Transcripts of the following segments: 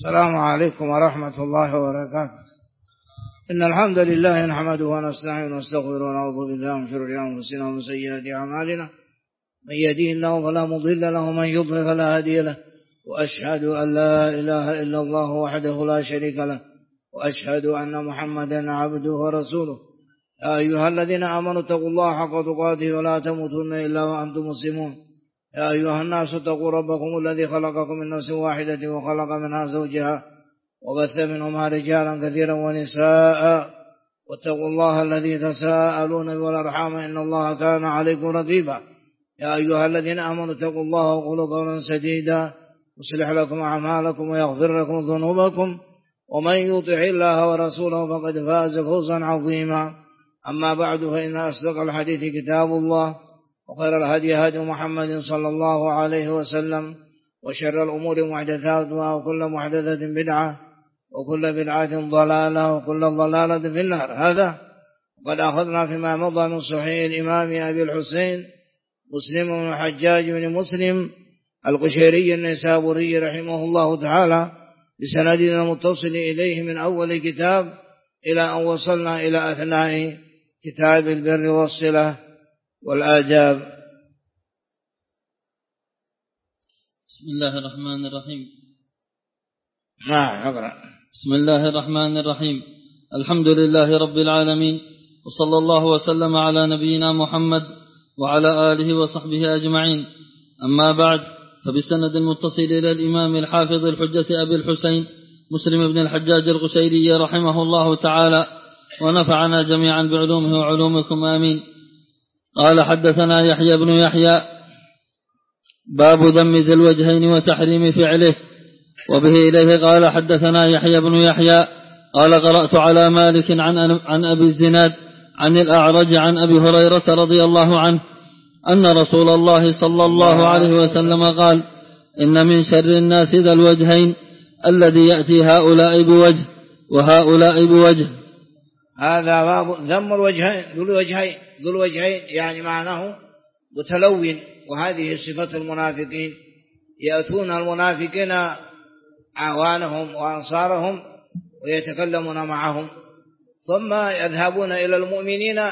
السلام عليكم ورحمة الله وبركاته. إن الحمد لله نحمده ونستعينه ونستغفره ونعوذ بالله من شرور أنفسنا ومن سيئات أعمالنا، من يهده الله فلا مضل له ومن يضلل فلا هادي له، وأشهد أن لا إله إلا الله وحده لا شريك له، وأشهد أن محمدا عبده ورسوله. يا أيها الذين آمنوا اتقوا الله حق تقاته ولا تموتن إلا وأنتم مسلمون. يا أيها الناس اتقوا ربكم الذي خلقكم من نفس واحدة وخلق منها زوجها وبث منهما رجالا كثيرا ونساء، واتقوا الله الذي تساءلون والأرحام إن الله كان عليكم رقيبا. يا أيها الذين آمنوا اتقوا الله وقولوا قولا سديدا يصلح لكم أعمالكم ويغفر لكم ذنوبكم، ومن يطع الله ورسوله فقد فاز فوزا عظيما. أما بعد، فإن أصدق الحديث كتاب الله، وخير الهدي هدي محمد صلى الله عليه وسلم، وشر الأمور محدثاتها، وكل محدثة بدعة، وكل بدعة ضلالة، وكل ضلالة في النار. هذا قد أخذنا فيما مضى من صحيح الإمام أبي الحسين مسلم بن الحجاج بن مسلم القشيري النيسابوري رحمه الله تعالى بسندنا المتصل إليه من أول كتاب إلى أن وصلنا إلى أثناء كتاب البر والصلة والآداب. بسم الله الرحمن الرحيم. نعم، اقرأ. بسم الله الرحمن الرحيم. الحمد لله رب العالمين، وصلى الله وسلم على نبينا محمد وعلى آله وصحبه أجمعين. أما بعد، فبسند المتصل إلى الإمام الحافظ الحجة أبي الحسين مسلم بن الحجاج القشيري رحمه الله تعالى، ونفعنا جميعا بعلومه وعلومكم آمين. قال: حدثنا يحيى بن يحيى باب ذم ذي الوجهين وتحريم فعله. وبه إليه قال: حدثنا يحيى بن يحيى قال: قرأت على مالك عن أبي الزناد عن الأعرج عن أبي هريرة رضي الله عنه أن رسول الله صلى الله عليه وسلم قال: إن من شر الناس ذا الوجهين الذي يأتي هؤلاء بوجه وهؤلاء بوجه. هذا باب ذم الوجهين، ذو الوجهين يعني معناه متلون، وهذه صفة المنافقين. يأتون المنافقين أعوانهم وأنصارهم ويتكلمون معهم، ثم يذهبون إلى المؤمنين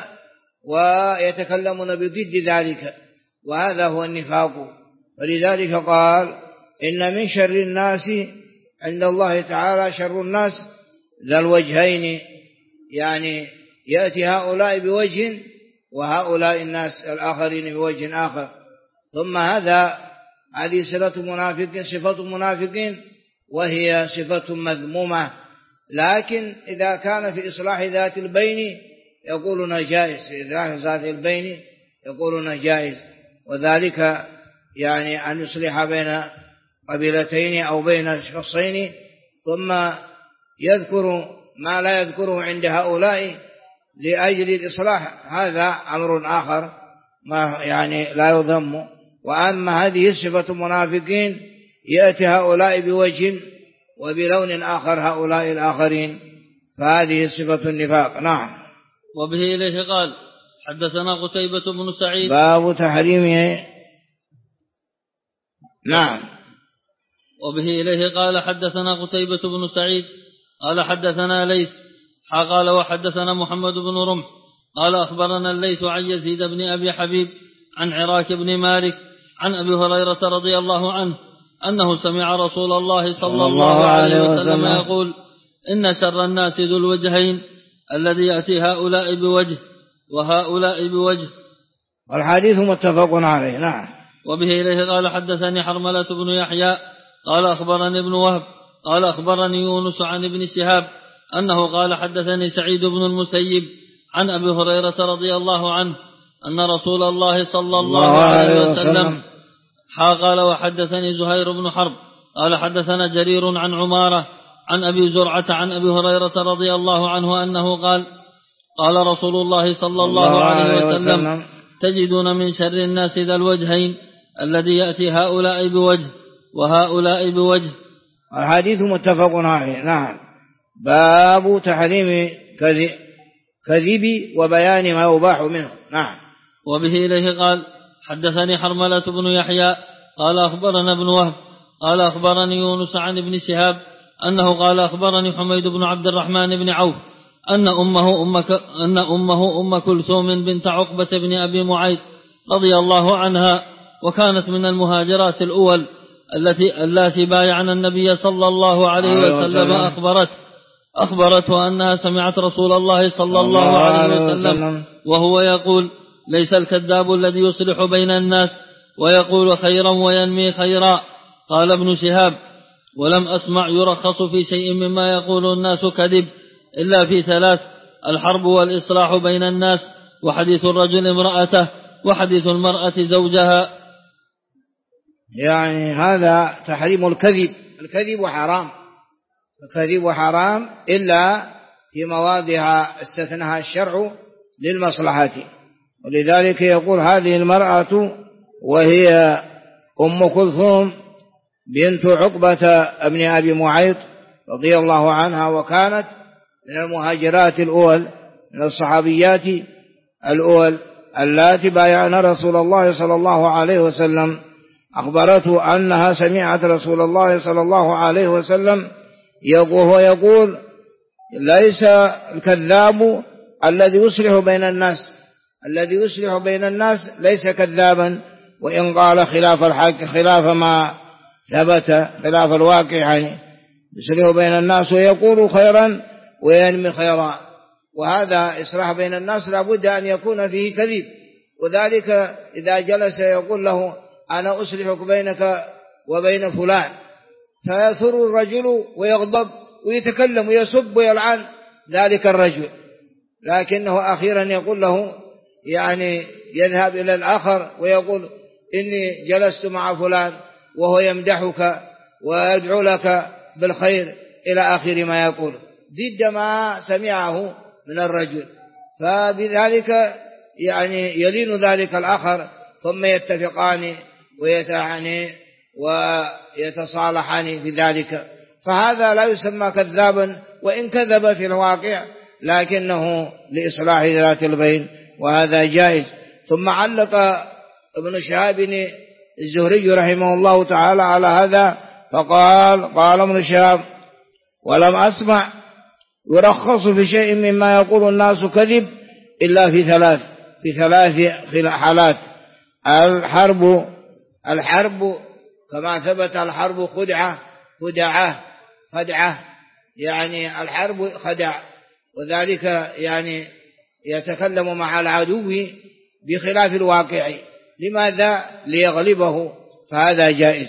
ويتكلمون بضد ذلك، وهذا هو النفاق. ولذلك قال: إن من شر الناس عند الله تعالى شر الناس ذا الوجهين، يعني يأتي هؤلاء بوجه وهؤلاء الناس الآخرين بوجه آخر. ثم هذه صفة منافقين، وهي صفة مذمومة، لكن إذا كان في إصلاح ذات البين يقولون جائز، في إصلاح ذات البين يقولون جائز، وذلك يعني أن يصلح بين قبيلتين أو بين شخصين ثم يذكر ما لا يذكره عند هؤلاء لأجل الإصلاح، هذا أمر آخر ما يعني لا يذم. وأما هذه صفة منافقين، يأتي هؤلاء بوجه وبلون آخر هؤلاء الآخرين، فهذه صفة النفاق. نعم. وبه إليه قال: حدثنا قتيبة بن سعيد باب تحريمه. نعم. وبه إليه قال: حدثنا قتيبة بن سعيد قال: حدثنا ليث قال: وحدثنا محمد بن رمح قال: أخبرنا الليث عن يزيد بن أبي حبيب عن عراك بن مالك عن أبي هريرة رضي الله عنه أنه سمع رسول الله صلى الله عليه وسلم يقول: إن شر الناس ذو الوجهين الذي يأتي هؤلاء بوجه وهؤلاء بوجه. والحديث متفق عليه. نعم. وبه إليه قال: حدثني حرملة بن يحيى قال: أخبرني ابن وهب قال: أخبرني يونس عن ابن شهاب أنه قال: حدثني سعيد بن المسيب عن أبي هريرة رضي الله عنه أن رسول الله صلى الله عليه وسلم قال: وحدثني زهير بن حرب قال: حدثنا جرير عن عمارة عن أبي زرعة عن أبي هريرة رضي الله عنه أنه قال: قال رسول الله صلى الله عليه وسلم: تجدون من شر الناس ذا الوجهين الذي يأتي هؤلاء بوجه وهؤلاء بوجه. الحديث متفق عليه. نعم. باب تحريم كذب وبيان ما يباح منه. نعم. وبه إليه قال: حدثني حرملة بن يحيى قال: أخبرنا ابن وهب قال: أخبرني يونس عن ابن شهاب أنه قال أخبرني حميد بن عبد الرحمن بن عوف أن أمه أم كلثوم بنت عقبة بن أبي معيط رضي الله عنها، وكانت من المهاجرات الأول التي بايعن النبي صلى الله عليه وسلم، أخبرته أنها سمعت رسول الله صلى الله عليه وسلم وهو يقول: ليس الكذاب الذي يصلح بين الناس ويقول خيرا وينمي خيرا. قال ابن شهاب: ولم أسمع يرخص في شيء مما يقول الناس كذب إلا في ثلاث: الحرب والإصلاح بين الناس، وحديث الرجل امرأته، وحديث المرأة زوجها. يعني هذا تحريم الكذب. الكذب حرام، الكذب حرام إلا في مواضع استثناها الشرع للمصلحة. ولذلك يقول: هذه المرأة وهي أم كلثوم بنت عقبة ابن أبي معيط رضي الله عنها، وكانت من المهاجرات الأول، من الصحابيات الأول اللاتي بايعن رسول الله صلى الله عليه وسلم. أخبرته أنها سمعت رسول الله صلى الله عليه وسلم وهو يقول: ليس الكذاب الذي يصلح بين الناس، الذي يصلح بين الناس ليس كذابا، وإن قال خلاف الحق، خلاف ما ثبت، خلاف الواقع، يعني يصلح بين الناس ويقول خيرا وينمي خيرا. وهذا إصلاح بين الناس لابد أن يكون فيه كذب، وذلك إذا جلس يقول له: أنا أصلحك بينك وبين فلان، فيثور الرجل ويغضب ويتكلم ويسب ويلعن ذلك الرجل، لكنه أخيرا يقول له، يعني يذهب إلى الآخر ويقول: إني جلست مع فلان وهو يمدحك ويدعو لك بالخير، إلى آخر ما يقول، ضد ما سمعه من الرجل. فبذلك يعني يلين ذلك الآخر، ثم يتفقان ويتصالحان في ذلك. فهذا لا يسمى كذابا، وإن كذب في الواقع لكنه لإصلاح ذات البين، وهذا جائز. ثم علق ابن شهاب الزهري رحمه الله تعالى على هذا فقال: قال ابن شهاب: ولم أسمع يرخص في شيء مما يقول الناس كذب إلا في ثلاث حالات: الحرب كما ثبت الحرب خدعة، يعني الحرب خدع، وذلك يعني يتكلم مع العدو بخلاف الواقع. لماذا؟ ليغلبه، فهذا جائز.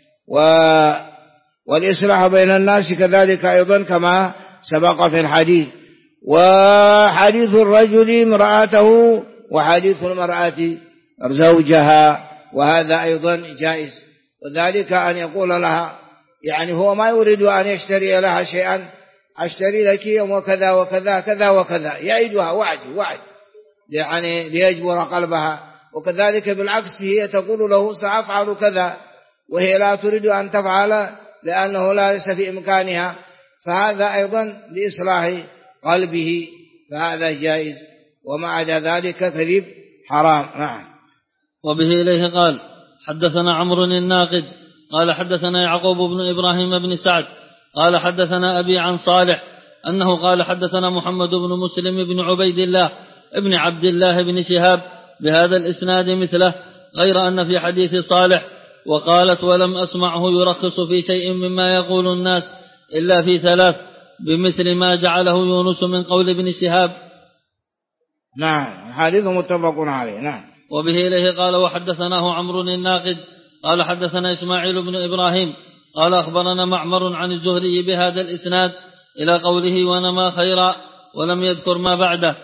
والإصلاح بين الناس كذلك أيضا كما سبق في الحديث. وحديث الرجل امرأته، وحديث المرأة زوجها، وهذا أيضا جائز. وذلك أن يقول لها، يعني هو ما يريد أن يشتري لها شيئا: أشتري لك يوم وكذا وكذا كذا وكذا، يعيدها وعد يعني ليجبر قلبها. وكذلك بالعكس هي تقول له: سأفعل كذا، وهي لا تريد أن تفعل لأنه لا ليس في إمكانها، فهذا أيضا لإصلاح قلبه، فهذا جائز. وما عدا ذلك كذب حرام. نعم. وبه إليه قال: حدثنا عمرو الناقد قال حدثنا يعقوب بن إبراهيم بن سعد قال حدثنا أبي عن صالح أنه قال حدثنا محمد بن مسلم بن عبيد الله ابن عبد الله بن شهاب بهذا الإسناد مثله، غير أن في حديث صالح: وقالت: ولم أسمعه يرخص في شيء مما يقول الناس إلا في ثلاث، بمثل ما جعله يونس من قول ابن شهاب. نعم، حديث متفق عليه. نعم. وبه إليه قال: وحدثناه عمرو الناقد قال حدثنا إسماعيل بن إبراهيم قال أخبرنا معمر عن الزهري بهذا الإسناد إلى قوله: ونما خيرا، ولم يذكر ما بعده.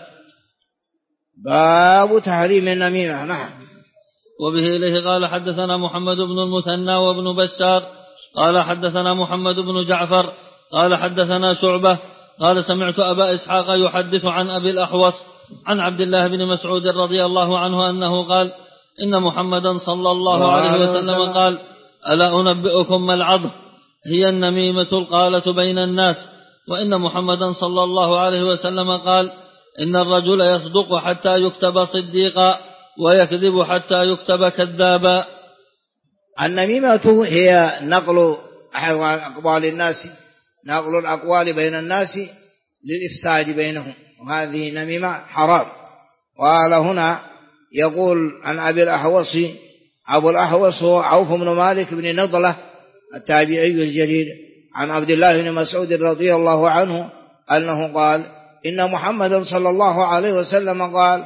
باب تحريم النميمة. نعم. وبه إليه قال حدثنا محمد بن المثنى وابن بشار قال حدثنا محمد بن جعفر قال حدثنا شعبة قال سمعت أبا إسحاق يحدث عن أبي الأحوص عن عبد الله بن مسعود رضي الله عنه أنه قال: إن محمدا صلى الله عليه وسلم قال: ألا أنبئكم ما العض؟ هي النميمة القالة بين الناس. وإن محمدا صلى الله عليه وسلم قال: إن الرجل يصدق حتى يكتب صديقا، ويكذب حتى يكتب كذابا. النميمة هي نقل أقوال الناس نقل الأقوال بين الناس للإفساد بينهم، وهذه نميمة حرام. وقال هنا يقول عن أبي الأحوص، أبو الأحوص هو عوف بن مالك بن نضلة التابعي الجليل، عن عبد الله بن مسعود رضي الله عنه أنه قال إن محمدا صلى الله عليه وسلم قال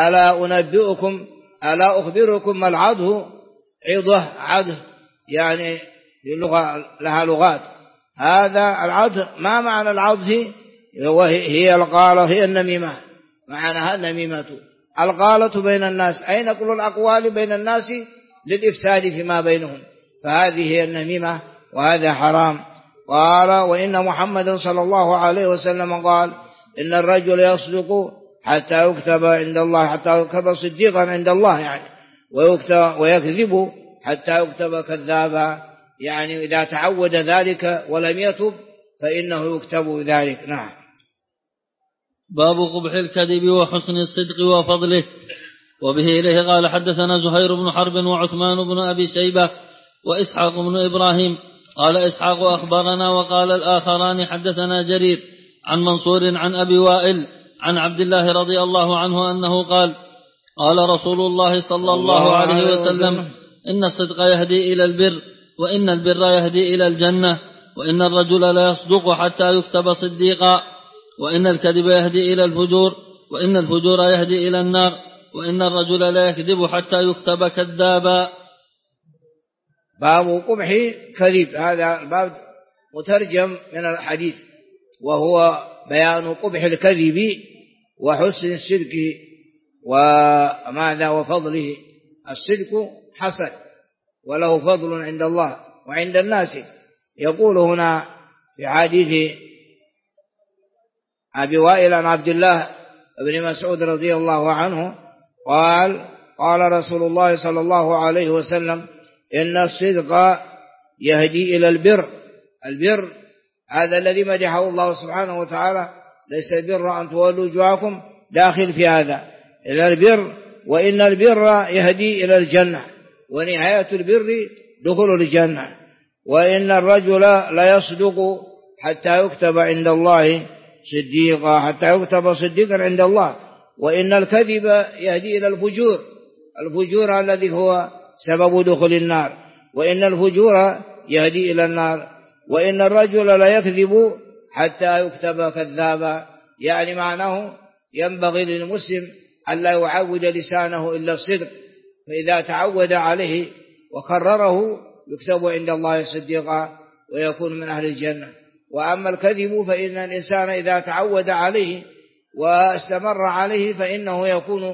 ألا أخبركم ما العضه؟ عضه يعني لها لغات. هذا العضه ما معنى العضه؟ هي النميمة، معناها النميمة القالة بين الناس، أي نقل الأقوال بين الناس للإفساد فيما بينهم، فهذه هي النميمة وهذا حرام. قال وإن محمدا صلى الله عليه وسلم قال إن الرجل يصدق حتى يكتب عند الله، حتى يكتب صديقا عند الله يعني، ويكذب حتى يكتب كذابا، يعني إذا تعود ذلك ولم يتب فإنه يكتب ذلك. نعم. باب قبح الكذب وحسن الصدق وفضله. وبه إليه قال حدثنا زهير بن حرب وعثمان بن أبي شيبة وإسحاق بن إبراهيم. قال إسحاق أخبرنا، وقال الآخران حدثنا جرير عن منصور عن أبي وائل عن عبد الله رضي الله عنه أنه قال قال رسول الله صلى الله عليه وسلم إن الصدق يهدي إلى البر، وإن البر يهدي إلى الجنة، وإن الرجل لا يصدق حتى يكتب صديقا، وإن الكذب يهدي إلى الفجور، وإن الفجور يهدي إلى النار، وإن الرجل لا يكذب حتى يكتب كذابا. باب قبح كذب، هذا الباب مترجم من الحديث، وهو بيان قبح الكذب وحسن الصدق وماذا وفضله. الصدق حسن وله فضل عند الله وعند الناس. يقول هنا في حديث أبي وائل عن عبد الله بن مسعود رضي الله عنه قال رسول الله صلى الله عليه وسلم إن الصدق يهدي إلى البر. البر هذا الذي مدحه الله سبحانه وتعالى، ليس البر أن تولوا وجوهكم، داخل في هذا إلى البر، وإن البر يهدي إلى الجنة، ونهاية البر دخول الجنة، وإن الرجل لا يصدق حتى يكتب عند الله صديقا، حتى يكتب صديقا عند الله، وإن الكذب يهدي إلى الفجور، الفجور الذي هو سبب دخول النار، وإن الفجور يهدي إلى النار، وإن الرجل لا يكذب حتى يكتب كذابا، يعني معناه ينبغي للمسلم أن لا يعود لسانه إلا الصدق، فإذا تعود عليه وكرره يكتب عند الله صديقا ويكون من أهل الجنة. وأما الكذب فإن الإنسان إذا تعود عليه واستمر عليه فإنه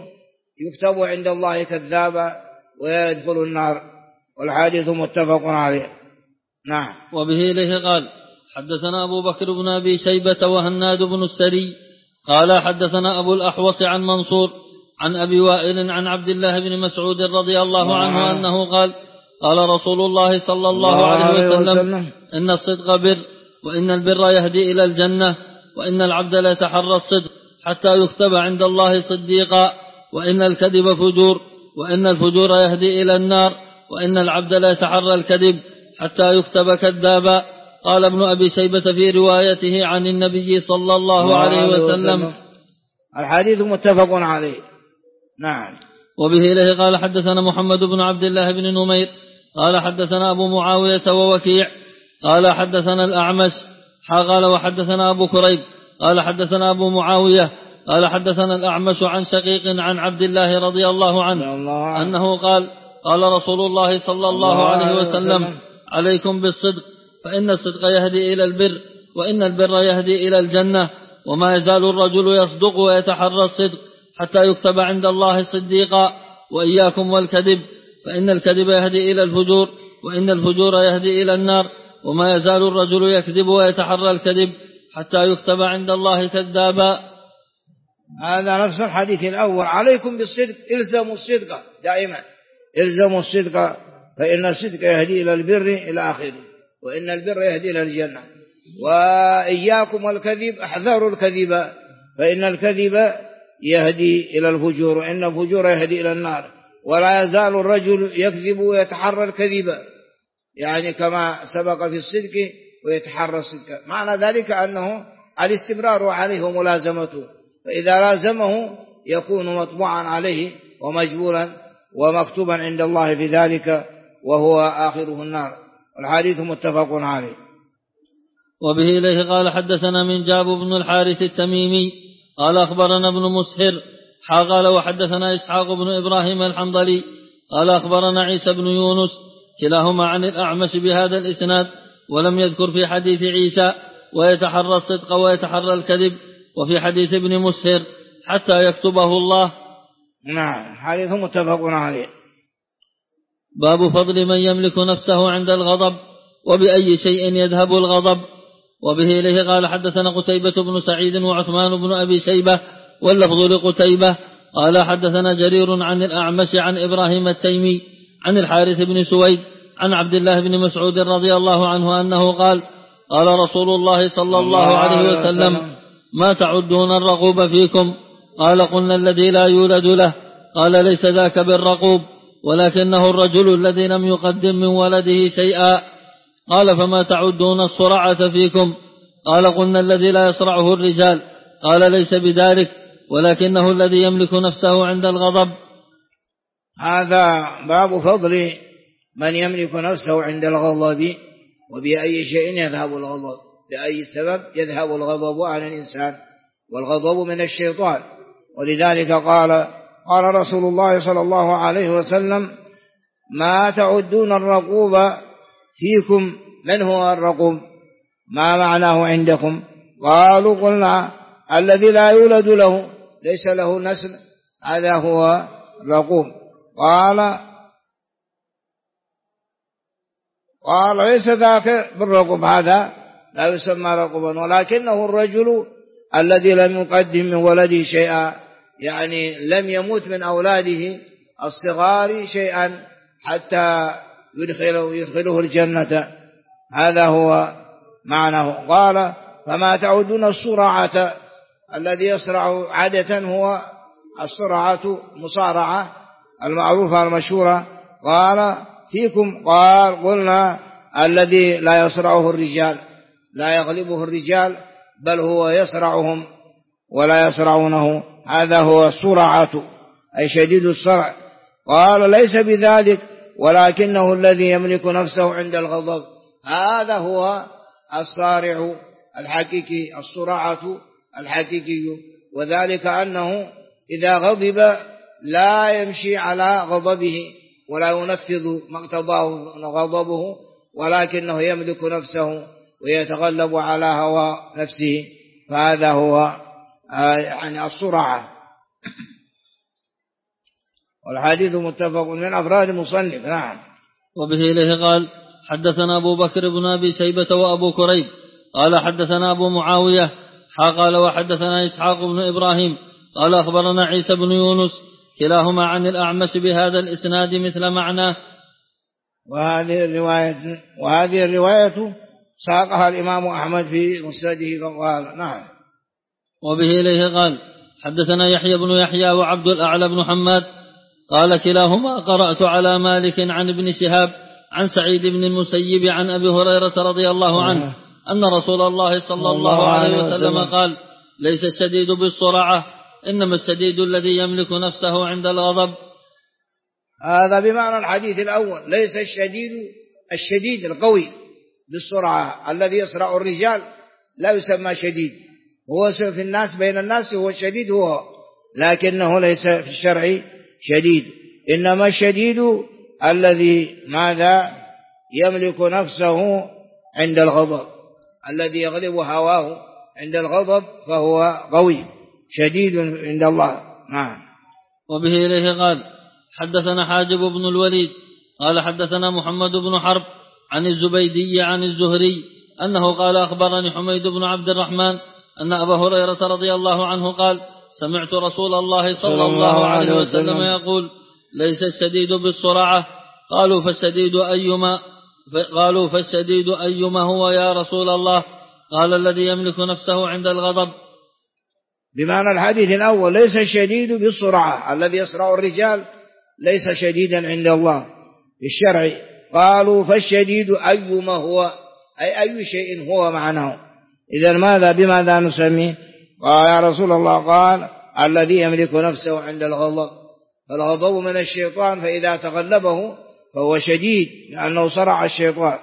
يكتب عند الله كذابا ويدخل النار، والحديث متفق عليه. نعم. وبه إليه قال حدثنا أبو بكر بن أبي شيبة وهناد بن السري قال حدثنا أبو الأحوص عن منصور عن أبي وائل عن عبد الله بن مسعود رضي الله عنه أنه قال رسول الله صلى الله عليه وسلم إن الصدق بر، وإن البر يهدي إلى الجنة، وإن العبد لا يتحرى الصدق حتى يكتب عند الله صديقا، وإن الكذب فجور، وإن الفجور يهدي إلى النار، وإن العبد لا يتحرى الكذب حتى يكتب كذابا. قال ابن أبي شيبة في روايته عن النبي صلى الله عليه وسلم. الحديث متفق عليه. نعم. وبه إليه قال حدثنا محمد بن عبد الله بن نمير قال حدثنا أبو معاوية ووكيع قال حدثنا الأعمش قال وحدثنا أبو كريب قال حدثنا أبو معاوية قال حدثنا الأعمش عن شقيق عن عبد الله رضي الله عنه أنه قال رسول الله صلى الله عليه وسلم عليكم بالصدق، فإن الصدق يهدي إلى البر، وإن البر يهدي إلى الجنة، وما يزال الرجل يصدق ويتحرى الصدق حتى يكتب عند الله صديقا. وإياكم والكذب، فإن الكذب يهدي إلى الفجور، وإن الفجور يهدي إلى النار، وما يزال الرجل يكذب ويتحرى الكذب حتى يكتب عند الله كذابا. هذا نفس الحديث الأول. عليكم بالصدق، إلزموا الصدق دائما، إلزموا الصدق، فإن الصدق يهدي إلى البر إلى آخره، وإن البر يهدي إلى الجنة. وإياكم والكذب، احذروا الكذب، فإن الكذب يهدي إلى الفجور، وإن الفجور يهدي إلى النار، ولا يزال الرجل يكذب ويتحرى الكذب، يعني كما سبق في الصدق ويتحرى الصدق. معنى ذلك أنه الاستمرار عليه وملازمته، فإذا لازمه يكون مطبوعا عليه ومجبولا ومكتوبا عند الله في ذلك، وهو آخره النار. والحديث متفق عليه. وبه إليه قال حدثنا من جاب بن الحارث التميمي قال أخبرنا ابن مسهر قال وحدثنا إسحاق بن إبراهيم الحنظلي قال أخبرنا عيسى بن يونس كلاهما عن الأعمش بهذا الإسناد، ولم يذكر في حديث عيسى ويتحرى الصدق ويتحرى الكذب، وفي حديث ابن مسهر حتى يكتبه الله. نعم، حديث متفق عليه. باب فضل من يملك نفسه عند الغضب وبأي شيء يذهب الغضب. وبه إليه قال حدثنا قتيبة بن سعيد وعثمان بن أبي شيبة واللفظ لقتيبة قال حدثنا جرير عن الأعمش عن إبراهيم التيمي عن الحارث بن سويد عن عبد الله بن مسعود رضي الله عنه أنه قال قال رسول الله صلى الله عليه وسلم ما تعدون الرقوب فيكم؟ قال قلنا الذي لا يولد له. قال ليس ذاك بالرقوب، ولكنه الرجل الذي لم يقدم من ولده شيئا. قال فما تعدون الصرعة فيكم؟ قال قلنا الذي لا يصرعه الرجال. قال ليس بذلك، ولكنه الذي يملك نفسه عند الغضب. هذا باب فضل من يملك نفسه عند الغضب وبأي شيء يذهب الغضب، بأي سبب يذهب الغضب عن الإنسان، والغضب من الشيطان. ولذلك قال رسول الله صلى الله عليه وسلم ما تعدون الرقوب فيكم؟ من هو الرقوب؟ ما معناه عندكم؟ قالوا قلنا الذي لا يولد له، ليس له نسل، هذا هو الرقوب. قال ليس ذاك بالرقوب، هذا لا يسمى رقوبا، ولكنه الرجل الذي لم يقدم من ولده شيئا، يعني لم يموت من أولاده الصغار شيئا حتى يدخله الجنة، هذا هو معناه. قال فما تعدون الصرعة؟ الذي يصرع عادة هو الصرعة مصارعة المعروفة المشهورة. قال فيكم؟ قال قلنا الذي لا يصرعه الرجال، لا يغلبه الرجال، بل هو يصرعهم ولا يصرعونه، هذا هو الصرعة أي شديد الصرع. قال ليس بذلك، ولكنه الذي يملك نفسه عند الغضب، هذا هو الصارع الحقيقي، الصرعة الحقيقي. وذلك أنه إذا غضب لا يمشي على غضبه ولا ينفذ ما اقتضاه غضبه، ولكنه يملك نفسه ويتغلب على هوى نفسه، فهذا هو يعني الصرعة. والحديث متفق من أفراد المصنف. نعم. وبه إليه قال حدثنا أبو بكر بن أبي شيبة وأبو كريب قال حدثنا أبو معاوية قال وحدثنا إسحاق بن إبراهيم قال أخبرنا عيسى بن يونس كلاهما عن الأعمش بهذا الإسناد مثل معناه. وهذه الرواية ساقها الإمام أحمد في مسنده فقال. نعم. وبه إليه قال حدثنا يحيى بن يحيى وعبد الأعلى بن حماد قال كلاهما قرأت على مالك عن ابن شهاب عن سعيد بن المسيب عن أبي هريرة رضي الله عنه أن رسول الله صلى الله عليه وسلم قال ليس الشديد بالصرعة، إنما الشديد الذي يملك نفسه عند الغضب. هذا بمعنى الحديث الأول، ليس الشديد القوي بالسرعة الذي يصرع الرجال لا يسمى شديد، هو في الناس بين الناس هو الشديد هو، لكنه ليس في الشرع شديد، إنما الشديد الذي ماذا يملك نفسه عند الغضب، الذي يغلب هواه عند الغضب فهو قوي شديد عند الله. نعم. وبه إليه قال حدثنا حاجب بن الوليد قال حدثنا محمد بن حرب عن الزبيدي عن الزهري أنه قال أخبرني حميد بن عبد الرحمن أن أبا هريرة رضي الله عنه قال سمعت رسول الله صلى الله عليه وسلم يقول ليس الشديد بالصرعة. قالوا فالشديد أيما هو يا رسول الله؟ قال الذي يملك نفسه عند الغضب. بمعنى الحديث الأول ليس الشديد بالصرعة الذي يصرع الرجال ليس شديدا عند الله في الشرع. قالوا فالشديد أيما هو؟ أي شيء هو معناه. إذا بماذا نسميه؟ قال يا رسول الله قال الذي يملك نفسه عند الغضب، فالغضب من الشيطان، فإذا تغلبه فهو شديد لأنه صرع الشيطان.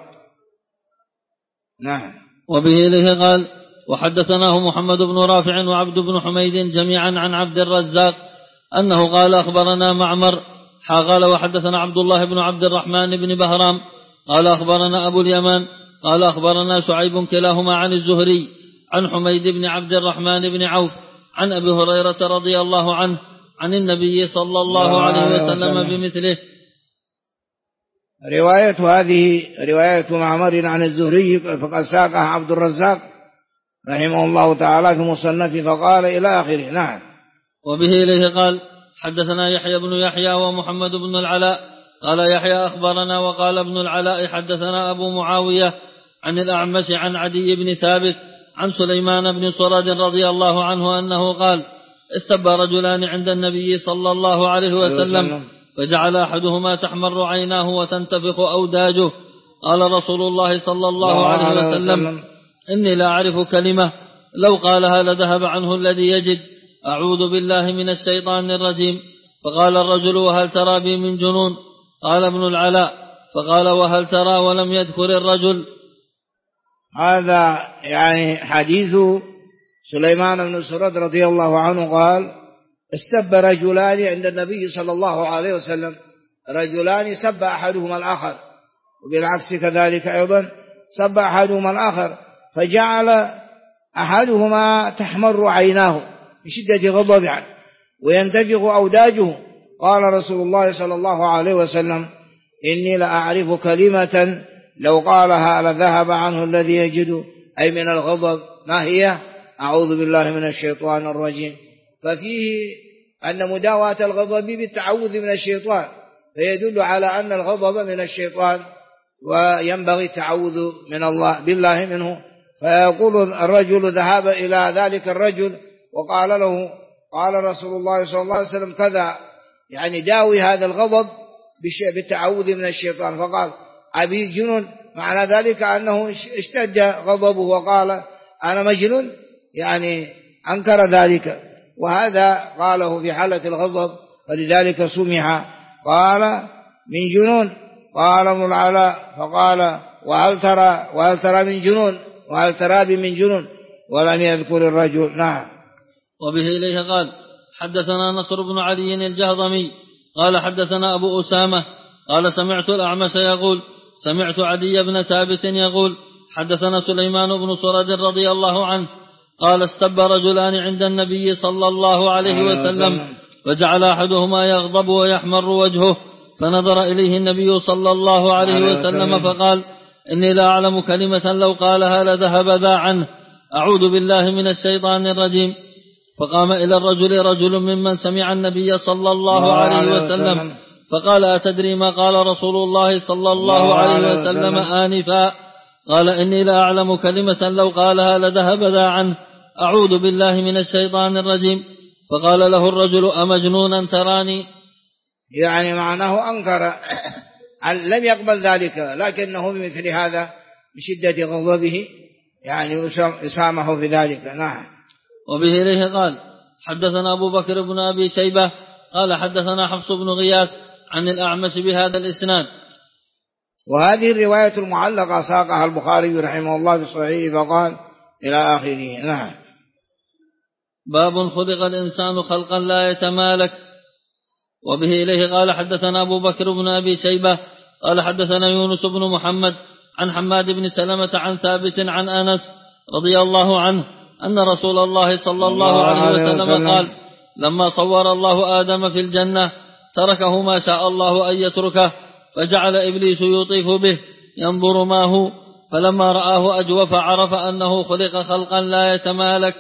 نعم. وبه إليه قال وحدثناه محمد بن رافع وعبد بن حميد جميعا عن عبد الرزاق أنه قال أخبرنا معمر قال وحدثنا عبد الله بن عبد الرحمن بن بهرام قال أخبرنا أبو اليمان قال أخبرنا شعيب كلاهما عن الزهري عن حميد بن عبد الرحمن بن عوف عن أبي هريرة رضي الله عنه عن النبي صلى الله عليه وسلم بمثله. هذه رواية معمر عن الزهري فقد ساقها عبد الرزاق رحمه الله تعالى في مصنفه فقال إلى آخره. نعم. وبه إليه قال حدثنا يحيى بن يحيى ومحمد بن العلاء قال يحيى أخبرنا وقال ابن العلاء حدثنا أبو معاوية عن الأعمش عن عدي بن ثابت عن سليمان بن صرد رضي الله عنه أنه قال استب رجلان عند النبي صلى الله عليه وسلم فجعل أحدهما تحمر عيناه وتنتفخ أوداجه. قال رسول الله صلى الله عليه وسلم إني لا أعرف كلمة لو قالها لذهب عنه الذي يجد أعوذ بالله من الشيطان الرجيم. فقال الرجل وهل ترى بي من جنون؟ قال ابن العلاء فقال وهل ترى ولم يذكر الرجل. هذا يعني حديث سليمان بن سرد رضي الله عنه قال استب رجلان عند النبي صلى الله عليه وسلم، رجلان سب أحدهما الآخر، وبالعكس كذلك أيضا سب أحدهما الآخر، فجعل أحدهما تحمر عيناه بشدة غضب عنه وينتفخ أوداجه. قال رسول الله صلى الله عليه وسلم إني لأعرف كلمة لو قالها لذهب عنه الذي يجد أي من الغضب. ما هي؟ أعوذ بالله من الشيطان الرجيم. ففيه أن مداواة الغضب بالتعوذ من الشيطان، فيدل على أن الغضب من الشيطان وينبغي التعوذ من الله بالله منه. فيقول الرجل ذهب إلى ذلك الرجل وقال له قال رسول الله صلى الله عليه وسلم كذا، يعني داوي هذا الغضب بالتعوذ من الشيطان. فقال أبي جنون، معنى ذلك أنه اشتد غضبه وقال أنا مجنون، يعني أنكر ذلك، وهذا قاله في حالة الغضب ولذلك سمع. قال من جنون، قال ابن العلاء فقال وهل ترى من جنون، وهل ترى بي من جنون، ولم يذكر الرجل. نعم. وبه إليه قال حدثنا نصر بن علي الجهضمي قال حدثنا أبو أسامة قال سمعت الأعمش يقول سمعت عدي بن ثابت يقول حدثنا سليمان بن صرد رضي الله عنه قال استب رجلان عند النبي صلى الله عليه وسلم فجعل أحدهما يغضب ويحمر وجهه، فنظر إليه النبي صلى الله عليه وسلم فقال إني لا أعلم كلمة لو قالها لذهب ذا عنه أعوذ بالله من الشيطان الرجيم. فقام إلى الرجل رجل ممن سمع النبي صلى الله عليه وسلم فقال أتدري ما قال رسول الله صلى الله عليه وسلم آنفا؟ قال إني لا أعلم كلمة لو قالها لذهب ذا عنه أعوذ بالله من الشيطان الرجيم. فقال له الرجل أمجنونا تراني؟ يعني معناه أنكر، لم يقبل ذلك، لكنه بمثل هذا بشدة غضبه يعني يسامح في ذلك. نعم. وبه إليه قال حدثنا أبو بكر بن أبي شيبة قال حدثنا حفص بن غياث عن الأعمش بهذا الإسناد. وهذه الرواية المعلقة ساقها البخاري رحمه الله في صحيحه فقال إلى آخره. نعم. باب خلق الإنسان خلقا لا يتمالك. وبه إليه قال حدثنا أبو بكر بن أبي شيبة قال حدثنا يونس بن محمد عن حماد بن سلمة عن ثابت عن أنس رضي الله عنه أن رسول الله صلى الله عليه وسلم قال لما صور الله آدم في الجنة تركه ما شاء الله أن يتركه، فجعل إبليس يطيف به ينظر ما هو، فلما رآه أجوف عرف أنه خلق خلقا لا يتمالك.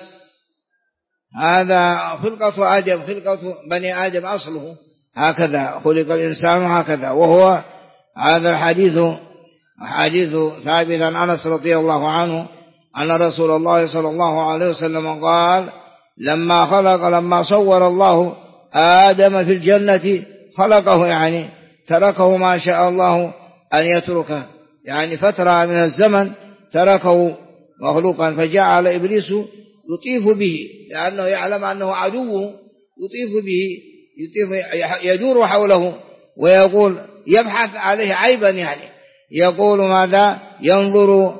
هذا خلقة آدم، خلقة بني آدم أصله هكذا، خلق الإنسان هكذا. وهو هذا حديث ثابت عن أنس رضي الله عنه أن رسول الله صلى الله عليه وسلم قال لما صور الله آدم في الجنة خلقه، يعني تركه ما شاء الله أن يتركه، يعني فترة من الزمن تركه مخلوقا، فجعل إبليس يطيف به لأنه يعلم أنه عدو، يطيف به، يدور حوله ويقول يبحث عليه عيبا، يعني يقول ماذا؟ ينظر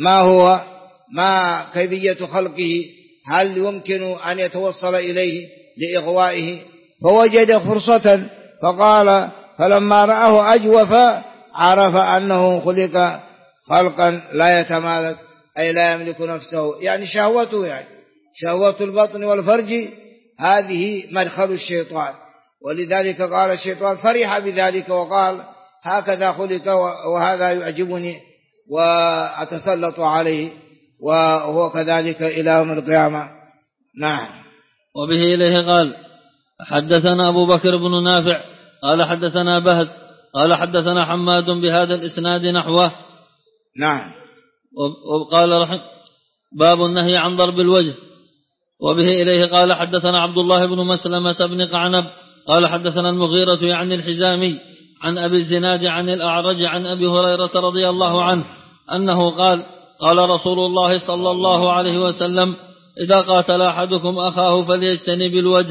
ما كيفية خلقه، هل يمكن أن يتوصل إليه لإغوائه، فوجد فرصة فقال فلما رآه أجوف عرف أنه خلق خلقا لا يتمالك، أي لا يملك نفسه، يعني شهوته، يعني شهوة البطن والفرج هذه مدخل الشيطان، ولذلك قال الشيطان فرح بذلك وقال هكذا خلق وهذا يعجبني وأتسلط عليه، وهو كذلك إلى يوم القيامة. نعم. وبه إليه قال حدثنا أبو بكر بن نافع قال حدثنا بهز قال حدثنا حماد بهذا الإسناد نحوه. نعم. وقال باب النهي عن ضرب الوجه. وبه إليه قال حدثنا عبد الله بن مسلمة بن قعنب قال حدثنا المغيرة يعني الحزامي عن أبي الزناد عن الأعرج عن أبي هريرة رضي الله عنه أنه قال قال رسول الله صلى الله عليه وسلم إذا قاتل أحدكم أخاه فليجتنب الوجه.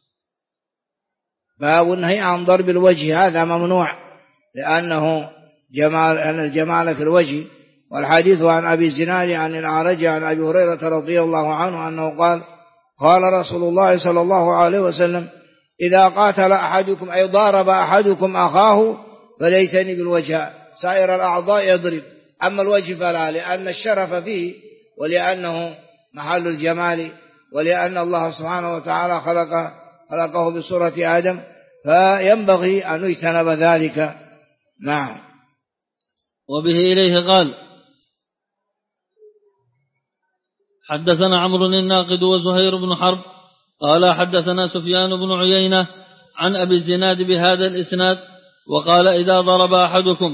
باب النهي عن ضرب الوجه، هذا ممنوع لأنه الجمال في الوجه. والحديث عن أبي الزناد عن الأعرج عن أبي هريرة رضي الله عنه أنه قال قال رسول الله صلى الله عليه وسلم إذا قاتل أحدكم أي ضارب أحدكم أخاه فليجتنب الوجه، سائر الأعضاء يضرب، أما الوجه فلا، لأن الشرف فيه ولأنه محل الجمال، ولأن الله سبحانه وتعالى خلقه بصورة آدم، فينبغي أن يجتنب ذلك. نعم. وبه إليه قال حدثنا عمرو الناقد وزهير بن حرب قال حدثنا سفيان بن عيينة عن أبي الزناد بهذا الإسناد وقال إذا ضرب أحدكم.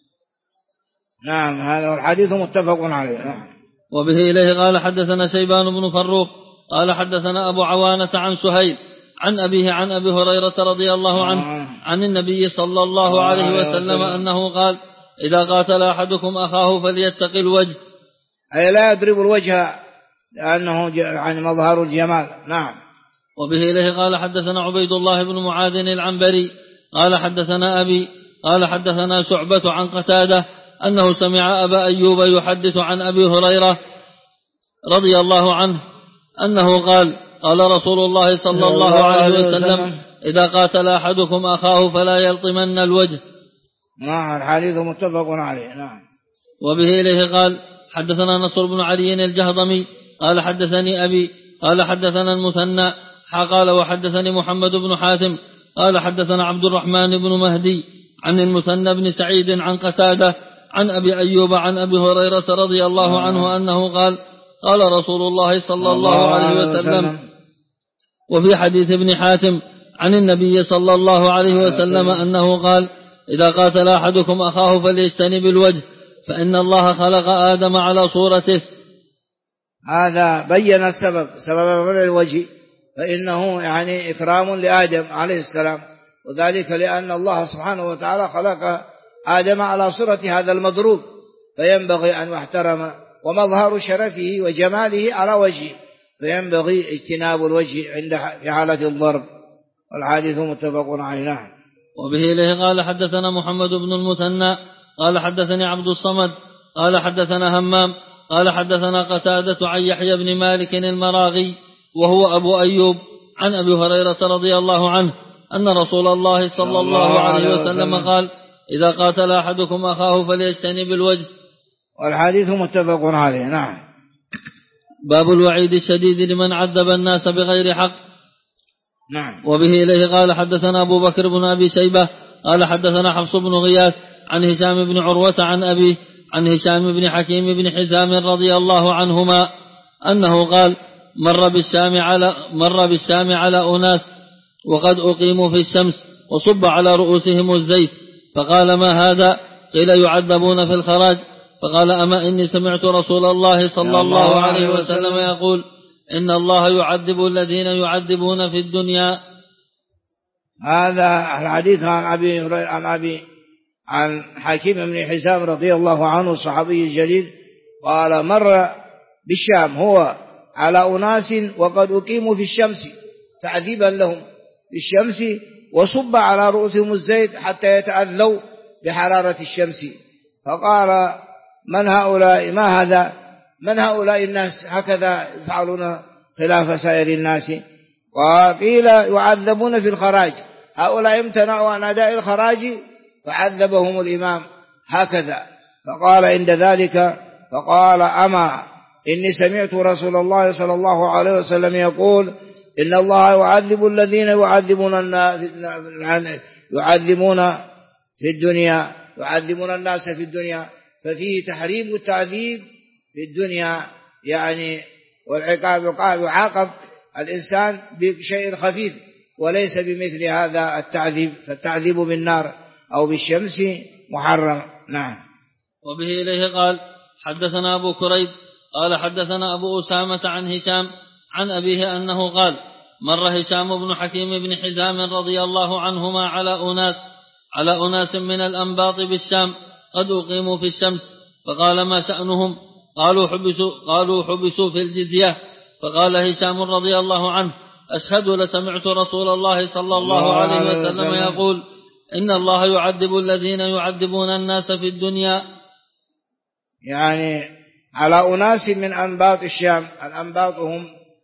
نعم، هذا الحديث متفق عليه. نعم. وبه إليه قال حدثنا شيبان بن فروخ قال حدثنا أبو عوانة عن سهيل عن أبيه عن أبي هريرة رضي الله عنه عن النبي صلى الله عليه وسلم أنه قال إذا قاتل أحدكم أخاه فليتق الوجه، أي لا يضرب الوجه لأنه يعني مظهر الجمال. نعم. وبه إليه قال حدثنا عبيد الله بن معاذ العنبري قال حدثنا أبي قال حدثنا شعبة عن قتادة أنه سمع أبا أيوب يحدث عن أبي هريرة رضي الله عنه أنه قال قال رسول الله صلى الله عليه وسلم إذا قاتل أحدكم أخاه فلا يلطمن الوجه. نعم، الحديث متفق عليه. نعم. وبه إليه قال حدثنا نصر بن علي الجهضمي قال حدثني أبي قال حدثنا المثنى قال وحدثني محمد بن حاتم قال حدثنا عبد الرحمن بن مهدي عن المثنى بن سعيد عن قتادة عن أبي أيوب عن أبي هريرة رضي الله عنه أنه قال قال رسول الله صلى الله عليه وسلم. وفي حديث ابن حاتم عن النبي صلى الله عليه وسلم أنه قال إذا قاتل أحدكم أخاه فليجتنب الوجه فإن الله خلق آدم على صورته. هذا بين السبب، سبب منع الوجه، فإنه يعني إكرام لآدم عليه السلام، وذلك لأن الله سبحانه وتعالى خلق آدم على صورة هذا المضروب، فينبغي أن يحترم، ومظهر شرفه وجماله على وجهه، فينبغي اجتناب الوجه في حالة الضرب. والحديث متفق عليه. نعم. وبه إليه قال حدثنا محمد بن المثنى قال حدثني عبد الصمد قال حدثنا همام قال حدثنا قتادة عن يحيى بن مالك المراغي وهو أبو أيوب عن أبي هريرة رضي الله عنه أن رسول الله صلى الله عليه وسلم قال إذا قاتل أحدكم أخاه فليجتنب الوجه. والحديث متفق عليه. نعم. باب الوعيد الشديد لمن عذب الناس بغير حق. نعم. وبه إليه قال حدثنا أبو بكر بن أبي شيبة قال حدثنا حفص بن غياث عن هشام بن عروة عن أبيه عن هشام بن حكيم بن حزام رضي الله عنهما أنه قال مر بالشام على أناس وقد أقيموا في الشمس وصب على رؤوسهم الزيت فقال ما هذا؟ قيل يعذبون في الخراج. فقال أما إني سمعت رسول الله صلى الله عليه وسلم يقول إن الله يعذب الذين يعذبون في الدنيا. هذا الحديث عن حكيم بن حزام رضي الله عنه الصحابي الجليل قال مر بالشام هو على أناس وقد أقيموا في الشمس تعذيبا لهم في الشمس، وصب على رؤوسهم الزيت حتى يتأذوا بحرارة الشمس، فقال من هؤلاء؟ ما هذا؟ من هؤلاء الناس هكذا يفعلون خلاف سائر الناس؟ وقيل يعذبون في الخراج، هؤلاء امتنعوا عن أداء الخراج فعذبهم الإمام هكذا. فقال عند ذلك فقال أما إني سمعت رسول الله صلى الله عليه وسلم يقول إن الله يعذب الذين يعذبون الناس في الدنيا، ففيه تحريم التعذيب في الدنيا يعني، والعقاب يعاقب الإنسان بشيء خفيف وليس بمثل هذا التعذيب، فالتعذيب بالنار أو بالشمس محرم. نعم. وبه إليه قال حدثنا أبو كريب قال حدثنا أبو أسامة عن هشام عن أبيه أنه قال مر هشام بن حكيم بن حزام رضي الله عنهما على أناس من الأنباط بالشام قد أقيموا في الشمس، فقال ما شأنهم؟ قالوا حبسوا في الجزية. فقال هشام رضي الله عنه أشهد لسمعت رسول الله صلى الله عليه وسلم يقول إن الله يعذب الذين يعذبون الناس في الدنيا. يعني على أناس من أنباط الشام، الأنباط هم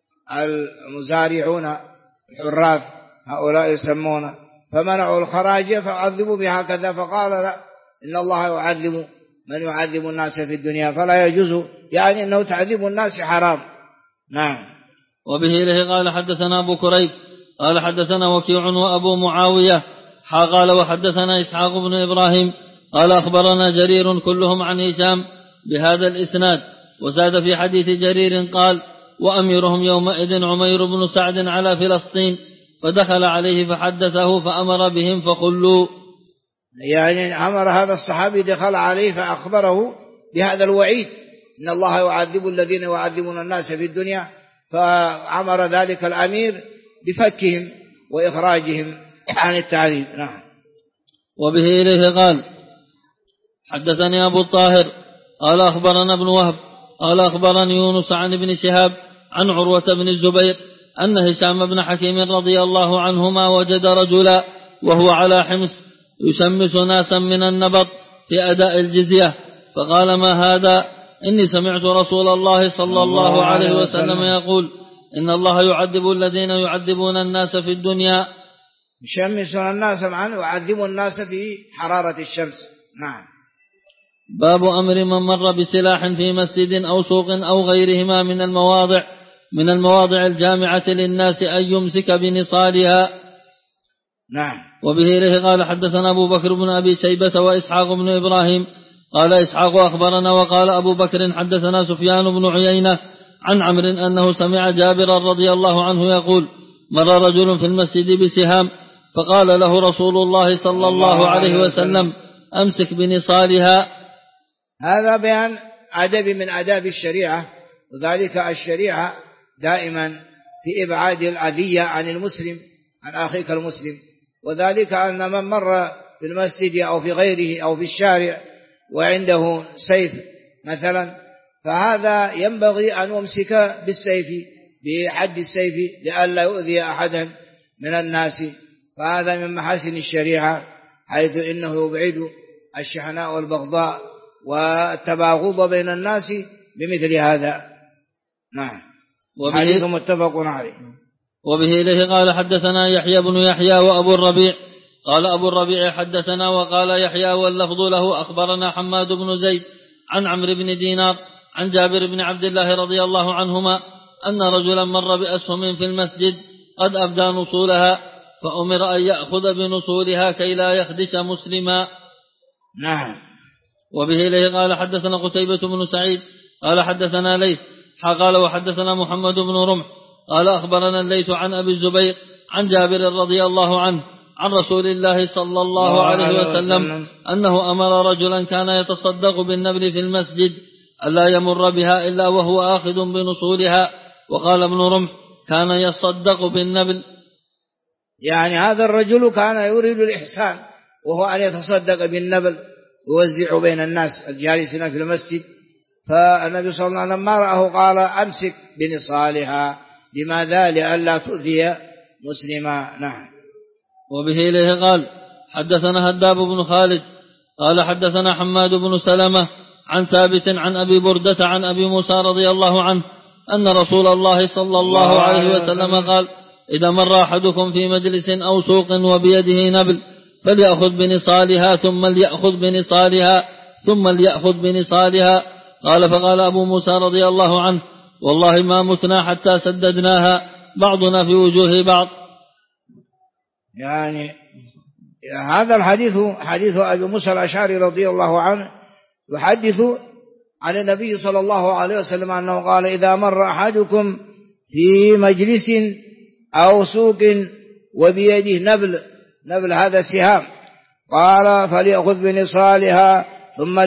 المزارعون الحراث، هؤلاء يسمون، فمنعوا الخراج فعذبوا بهكذا، فقال لا، إن الله يعذب من يعذب الناس في الدنيا فلا يجوز، يعني أنه تعذيب الناس حرام. نعم. وبه إليه قال حدثنا أبو كريب قال حدثنا وكيع وأبو معاوية قال وحدثنا إسحاق بن إبراهيم قال أخبرنا جرير كلهم عن هشام بهذا الإسناد، وزاد في حديث جرير قال وأميرهم يومئذ عمير بن سعد على فلسطين، فدخل عليه فحدثه فأمر بهم فخلوا. يعني أمر هذا الصحابي دخل عليه فأخبره بهذا الوعيد إن الله يعذب الذين يعذبون الناس في الدنيا، فأمر ذلك الأمير بفكهم وإخراجهم عن التعذيب. نعم. وبه إليه قال حدثني أبو الطاهر قال أخبرنا ابن وهب قال أخبرني يونس عن ابن شهاب عن عروة بن الزبير أن هشام بن حكيم رضي الله عنهما وجد رجلا وهو على حمص يشمس ناسا من النبط في أداء الجزية، فقال ما هذا؟ إني سمعت رسول الله صلى الله عليه وسلم يقول إن الله يعذب الذين يعذبون الناس في الدنيا. يشمسون الناس معا ويعذب الناس في حرارة الشمس. نعم. باب أمر من مر بسلاح في مسجد أو سوق أو غيرهما من المواضع الجامعة للناس أن يمسك بنصالها. نعم. وبه إليه قال حدثنا أبو بكر بن أبي شيبة وإسحاق بن إبراهيم قال إسحاق أخبرنا وقال أبو بكر حدثنا سفيان بن عيينة عن عمرو أنه سمع جابر رضي الله عنه يقول مر رجل في المسجد بسهام فقال له رسول الله صلى الله عليه وسلم أمسك بنصالها. هذا بيان أدب من آداب الشريعة، وذلك الشريعة دائما في إبعاد الأذية عن المسلم عن أخيك المسلم، وذلك أن من مر في المسجد أو في غيره أو في الشارع وعنده سيف مثلا، فهذا ينبغي أن يمسك بالسيف بحد السيف لئلا يؤذي أحدا من الناس، فهذا من محاسن الشريعة، حيث إنه يبعد الشحناء والبغضاء والتباغض بين الناس بمثل هذا. نعم. حديث متفق عليه. وبه إليه قال حدثنا يحيى بن يحيى وأبو الربيع قال أبو الربيع حدثنا وقال يحيى واللفظ له أخبرنا حماد بن زيد عن عمرو بن دينار عن جابر بن عبد الله رضي الله عنهما أن رجلا مر بأسهم في المسجد قد أبدى نصولها فأمر أن يأخذ بنصولها كي لا يخدش مسلما. نعم. وبه إليه قال حدثنا قتيبة بن سعيد قال حدثنا ليث قال وحدثنا محمد بن رمح قال أخبرنا الليث عن أبي الزبير عن جابر رضي الله عنه عن رسول الله صلى الله عليه وسلم أنه أمر رجلا كان يتصدق بالنبل في المسجد ألا يمر بها إلا وهو آخذ بنصولها، وقال ابن رمح كان يصدق بالنبل. يعني هذا الرجل كان يريد الإحسان، وهو أن يتصدق بالنبل يوزع بين الناس الجالسين في المسجد، فالنبي صلى الله عليه وسلم لما رأه قال أمسك بنصالها. لماذا؟ لئلا تؤذي مسلما. نعم. وبه إليه قال حدثنا هداب بن خالد قال حدثنا حماد بن سلمة عن ثابت عن أبي بردة عن أبي موسى رضي الله عنه أن رسول الله صلى الله عليه وسلم قال إذا مر أحدكم في مجلس أو سوق وبيده نبل فليأخذ بنصالها ثم ليأخذ بنصالها. قال فقال أبو موسى رضي الله عنه والله ما متنا حتى سددناها بعضنا في وجوه بعض. يعني هذا الحديث حديث أبي موسى الأشعري رضي الله عنه يحدث عن النبي صلى الله عليه وسلم أنه قال إذا مر أحدكم في مجلس أو سوق وبيده نبل هذا سهام قال فليأخذ بنصالها ثم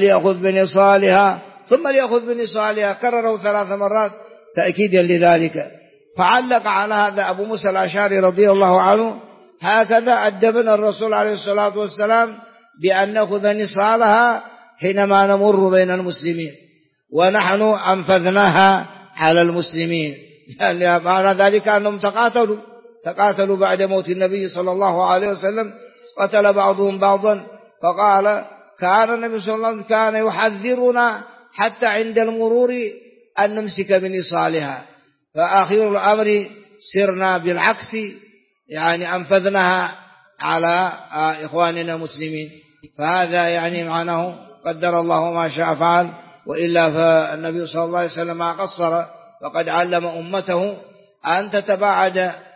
ليأخذ بنصالها كرره 3 مرات تأكيدا لذلك. فعلق على هذا أبو موسى الأشعري رضي الله عنه هكذا أدبنا الرسول عليه الصلاة والسلام بأن نأخذ نصالها حينما نمر بين المسلمين ونحن أنفذناها على المسلمين. يعني معنى ذلك أنهم تقاتلوا بعد موت النبي صلى الله عليه وسلم، قتل بعضهم بعضا. فقال كان النبي صلى الله عليه وسلم كان يحذرنا حتى عند المرور أن نمسك بنصالها، فآخر الأمر سرنا بالعكس، يعني أنفذناها على إخواننا المسلمين. فهذا يعني معناه قدر الله ما شاء فعل، وإلا فالنبي صلى الله عليه وسلم ما قصر، فقد علم أمته أن تتباعد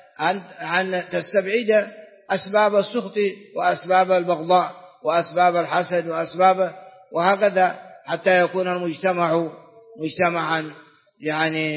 أن تستبعد أسباب السخط وأسباب البغضاء وأسباب الحسد وهكذا حتى يكون المجتمع مجتمعا يعني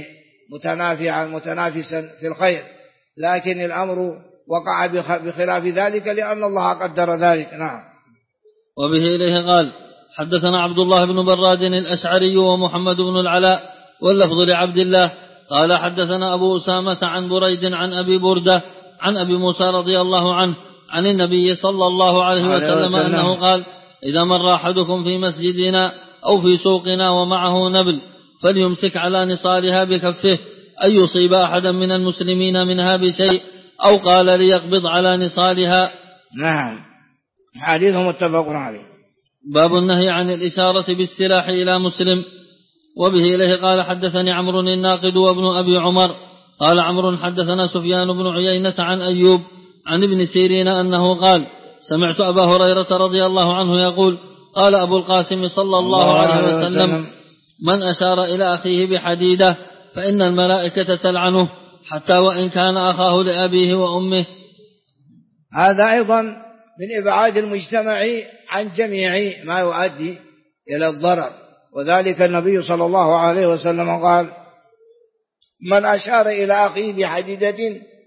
متنافسا في الخير. لكن الأمر وقع بخلاف ذلك لأن الله قدر ذلك. نعم. وبه إليه قال حدثنا عبد الله بن براد الأشعري ومحمد بن العلاء واللفظ لعبد الله قال حدثنا أبو أسامة عن بريد عن أبي بردة عن أبي موسى رضي الله عنه عن النبي صلى الله عليه وسلم أنه قال إذا مر أحدكم في مسجدنا أو في سوقنا ومعه نبل فليمسك على نصالها بكفه أن يصيب أحدا من المسلمين منها بشيء، أو قال ليقبض على نصالها. نعم. حديث متفق عليه. باب النهي عن الإشارة بالسلاح إلى مسلم. وبه إليه قال حدثني عمرو الناقد وابن أبي عمر قال عمرو حدثنا سفيان بن عيينة عن أيوب عن ابن سيرين أنه قال سمعت أبا هريرة رضي الله عنه يقول قال أبو القاسم صلى الله عليه وسلم من أشار إلى أخيه بحديدة فإن الملائكة تلعنه حتى وإن كان أخاه لأبيه وأمه. هذا أيضا من إبعاد المجتمع عن جميع ما يؤدي إلى الضرر، وذلك النبي صلى الله عليه وسلم قال من أشار إلى أخيه بحديدة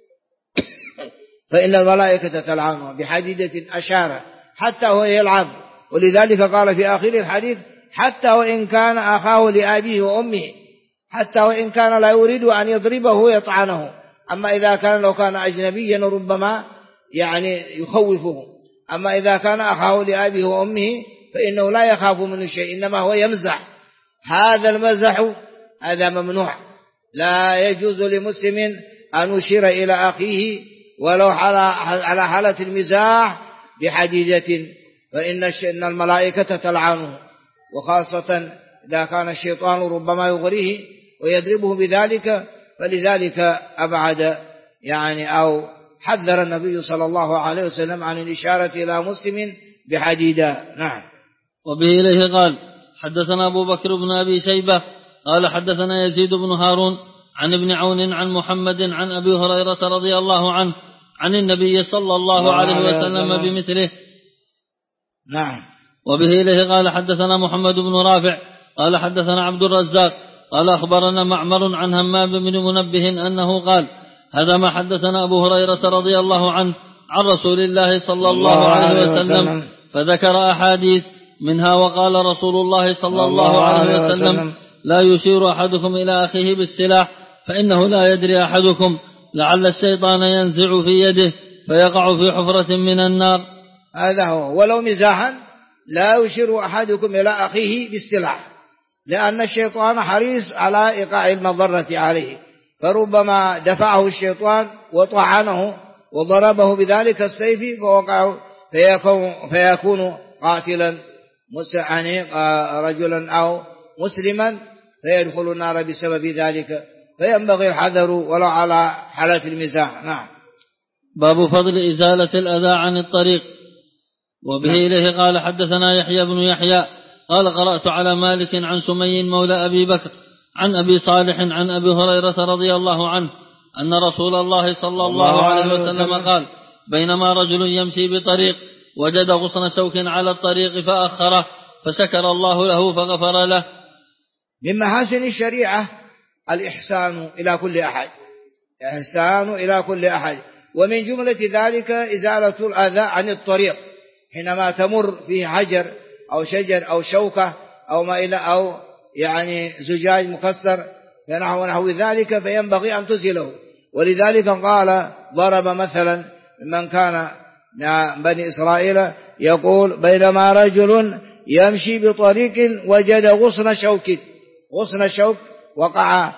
فإن الملائكة تلعنه. بحديدة أشار حتى هو يلعب، ولذلك قال في آخر الحديث حتى وإن كان أخاه لأبيه وأمه، حتى وإن كان لا يريد أن يضربه يطعنه. أما إذا كان لو كان أجنبيا ربما يعني يخوفه، أما إذا كان أخاه لأبيه وأمه فإنه لا يخاف منه شيء، إنما هو يمزح. هذا المزح هذا ممنوع، لا يجوز لمسلم أن يشير إلى أخيه ولو على حالة المزاح بحديدة، فإن الملائكة تلعنه، وخاصة إذا كان الشيطان ربما يغريه ويضربه بذلك. فلذلك أبعد يعني أو حذر النبي صلى الله عليه وسلم عن الإشارة إلى مسلم بحديدة. نعم. وبه إليه قال حدثنا أبو بكر بن أبي شيبة قال حدثنا يزيد بن هارون عن ابن عون عن محمد عن أبي هريرة رضي الله عنه عن النبي صلى الله عليه وسلم بمثله. نعم. وبه إليه قال حدثنا محمد بن رافع قال حدثنا عبد الرزاق قال أخبرنا معمر عن همام بن منبه أنه قال هذا ما حدثنا أبو هريرة رضي الله عنه عن رسول الله صلى الله عليه وسلم، فذكر أحاديث منها وقال رسول الله صلى الله عليه وسلم لا يشير أحدكم إلى أخيه بالسلاح فإنه لا يدري أحدكم لعل الشيطان ينزع في يده فيقع في حفرة من النار. هذا هو. ولو مزاحا لا يشير أحدكم إلى أخيه بالسلاح، لأن الشيطان حريص على إيقاع المضرة عليه، فربما دفعه الشيطان وطعنه وضربه بذلك السيف فوقعه فيكون قاتلا يعني رجلا أو مسلما فيدخل النار بسبب ذلك، فينبغي الحذر ولو على حالة المزاح. نعم. باب فضل إزالة الأذى عن الطريق. وبه إليه قال حدثنا يحيى بن يحيى قال قرأت على مالك عن سمي مولى أبي بكر عن أبي صالح عن أبي هريرة رضي الله عنه أن رسول الله صلى الله عليه وسلم قال بينما رجل يمشي بطريق وجد غصن سوك على الطريق فأخره فشكر الله له فغفر له. من محاسن الشريعة الإحسان إلى كل أحد، إحسان إلى كل أحد، ومن جملة ذلك إزالة الأذى عن الطريق حينما تمر فيه حجر أو شجر أو شوكة أو ما إلى أو يعني زجاج مكسر ونحو ذلك فينبغي أن تزيله. ولذلك قال ضرب مثلا من كان بني إسرائيل يقول بينما رجل يمشي بطريق وجد غصن شوك وقع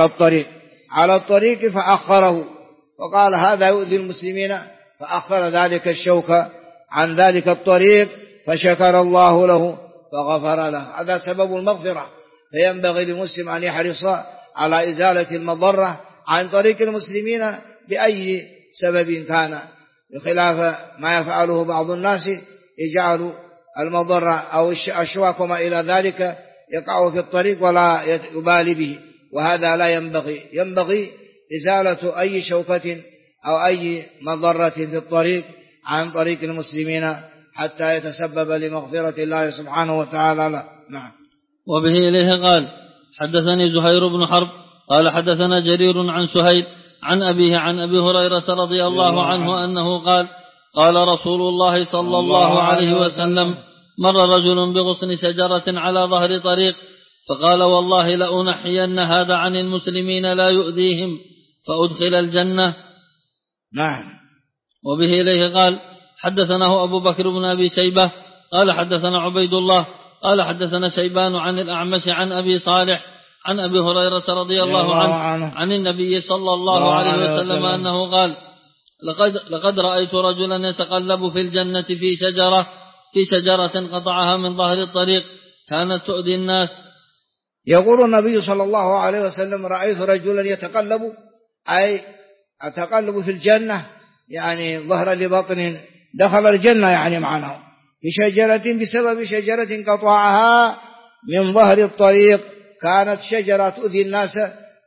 على الطريق فأخره وقال هذا يؤذي المسلمين، فأخر ذلك الشوك عن ذلك الطريق فشكر الله له فغفر له. هذا سبب المغفرة، فينبغي للمسلم أن يحرص على إزالة المضرة عن طريق المسلمين بأي سبب كان، بخلاف ما يفعله بعض الناس يجعل المضرة أو الشواك وما إلى ذلك يقع في الطريق ولا يبالي به، وهذا لا ينبغي إزالة أي شوكة أو أي مضرة في الطريق عن طريق المسلمين حتى يتسبب لمغفرة الله سبحانه وتعالى له. نعم. وبه إليه قال حدثني زهير بن حرب قال حدثنا جرير عن سهيل عن أبيه عن أبي هريرة رضي الله عنه أنه قال قال رسول الله صلى الله عليه وسلم مر رجل بغصن شجرة على ظهر طريق فقال والله لأنحين هذا عن المسلمين لا يؤذيهم فأدخل الجنة. نعم. وبه إليه قال حدثناه أبو بكر بن أبي شيبة قال حدثنا عبيد الله قال حدثنا شيبان عن الأعمش عن أبي صالح عن أبي هريرة رضي الله عنه عن النبي صلى الله عليه وسلم أنه قال لقد رأيت رجلا يتقلب في الجنة في شجرة قطعها من ظهر الطريق كانت تؤذي الناس. يقول النبي صلى الله عليه وسلم رأيت رجلا يتقلب أي أتقلب في الجنة يعني ظهر لبطن دخل الجنة يعني معناه في شجرة بسبب شجرة قطعها من ظهر الطريق كانت شجرة تؤذي الناس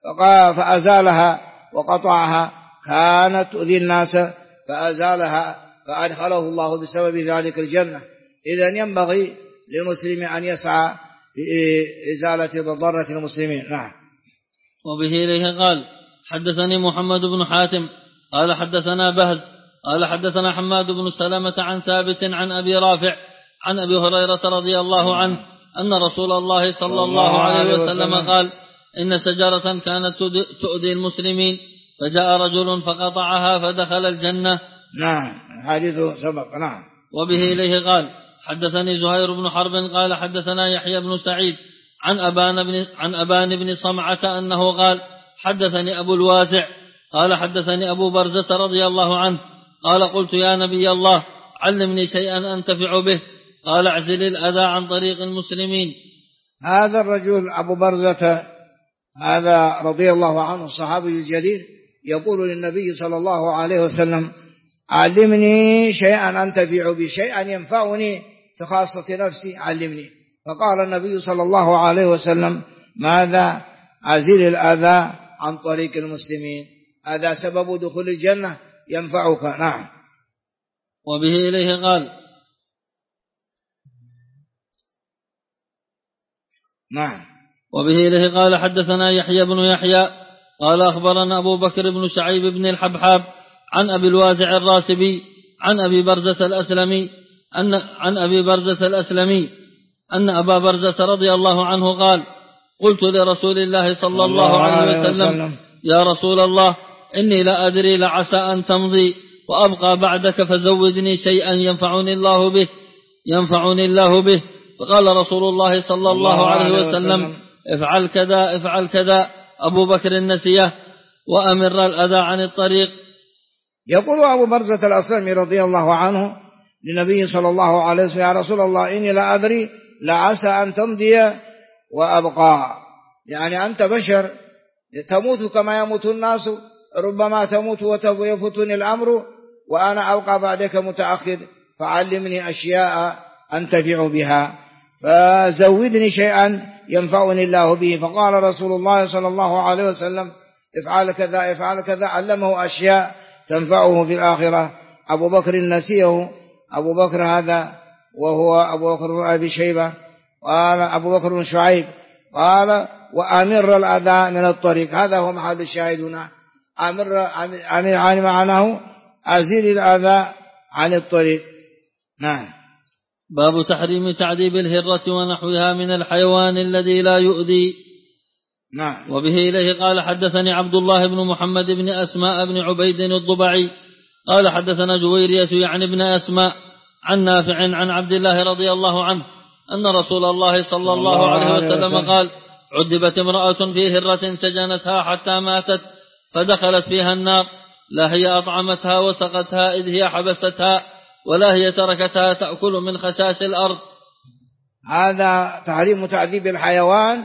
فأزالها وقطعها كانت تؤذي الناس فأزالها فأدخله الله بسبب ذلك الجنة. إذن ينبغي للمسلم أن يسعى لإزالة مضرة المسلمين. نعم. وبه إليه قال حدثني محمد بن حاتم قال حدثنا بهز قال حدثنا حماد بن سلمة عن ثابت عن أبي رافع عن أبي هريرة رضي الله عنه أن رسول الله صلى الله عليه وسلم قال إن شجرة كانت تؤذي المسلمين فجاء رجل فقطعها فدخل الجنة. نعم. حديث سبق. نعم. وبه إليه قال حدثني زهير بن حرب قال حدثنا يحيى بن سعيد عن أبان بن صمعة أنه قال حدثني أبو الواسع قال حدثني أبو برزة رضي الله عنه قال قلت يا نبي الله علمني شيئا أنتفع به قال اعزل الأذى عن طريق المسلمين. هذا الرجل أبو برزة هذا رضي الله عنه الصحابي الجليل يقول للنبي صلى الله عليه وسلم علمني شيئا أنتفع به، شيئا ينفعني في خاصة نفسي علمني. فقال النبي صلى الله عليه وسلم ماذا؟ عزل الأذى عن طريق المسلمين، هذا سبب دخول الجنة ينفعك. نعم. وبه إليه قال نعم. وبه إليه قال حدثنا يحيى بن يحيى قال أخبرنا أبو بكر بن شعيب بن الحبحاب عن أبي الوازع الراسبي عن أبي برزة الأسلمي أن أبا برزة رضي الله عنه قال قلت لرسول الله صلى الله عليه وسلم يا رسول الله إني لا أدري لعسى أن تمضي وأبقى بعدك فزودني شيئا ينفعني الله به فقال رسول الله صلى الله عليه وسلم افعل كذا افعل كذا. أبو بكر نسيه وأمر الأذى عن الطريق. يقول أبو برزة الأسلمي رضي الله عنه للنبي صلى الله عليه وسلم يا رسول الله إني لا أدري لعسى أن تمضي وأبقى، يعني أنت بشر تموت كما يموت الناس، ربما تموت ويفوتني الأمر وأنا أبقى بعدك متأخر، فعلمني أشياء أنتفع بها، فزودني شيئا ينفعني الله به. فقال رسول الله صلى الله عليه وسلم افعل كذا افعل كذا، علمه أشياء تنفعه في الآخرة. أبو بكر نسيه، أبو بكر هذا وهو أبو بكر بن أبي شيبة، قال أبو بكر بن شعيب قال وأمر الأذى من الطريق. هذا هو محل الشاهد هنا، أمر عن معناه أزيل الأذى عن الطريق. نعم. باب تحريم تعذيب الهرة ونحوها من الحيوان الذي لا يؤذي. نعم. وبه إليه قال حدثني عبد الله بن محمد بن أسماء بن عبيد الضبعي قال حدثنا جويرية يعني ابن أسماء عن نافع عن عبد الله رضي الله عنه أن رسول الله صلى الله عليه وسلم قال عذبت امرأة في هرة سجنتها حتى ماتت فدخلت فيها النار، لا هي أطعمتها وسقتها إذ هي حبستها، ولا هي تركتها تأكل من خشاش الأرض. هذا تحريم تعذيب الحيوان،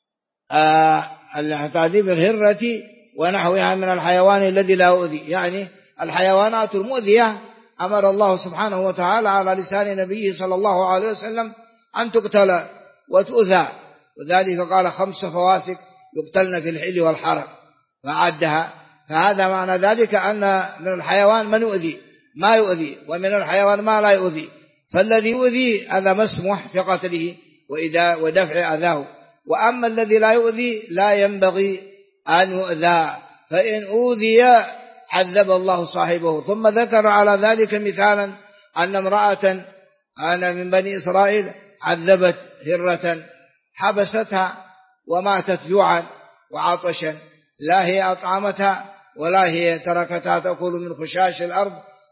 تعذيب الهرة ونحوها من الحيوان الذي لا يؤذي، يعني الحيوانات المؤذية أمر الله سبحانه وتعالى على لسان نبيه صلى الله عليه وسلم أن تقتل وتؤذى، وذلك قال 5 فواسق يقتلن في الحل والحرم فعدها. فهذا معنى ذلك أن من الحيوان من يؤذي ما يؤذي، ومن الحيوان ما لا يؤذي، فالذي يؤذي هذا مسموح في قتله ودفع أذاه، وأما الذي لا يؤذي لا ينبغي أن يؤذى، فإن أوذي عذب الله صاحبه. ثم ذكر على ذلك مثالا أن امرأة من بني إسرائيل عذبت هرة حبستها وماتت جوعا وعطشا، لا هي أطعمتها ولا هي تركتها تأكل من خشاش الأرض،